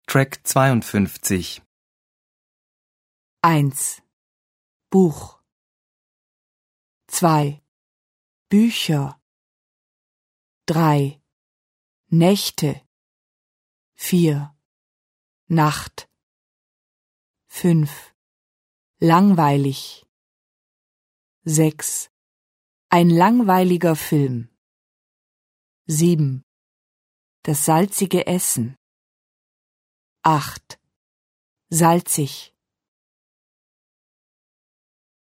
Track 52. 1. Buch. 2. Bücher. 3. Nächte. 4. Nacht. 5. Langweilig. 6. Ein langweiliger Film. 7. Das salzige Essen. 8. Salzig.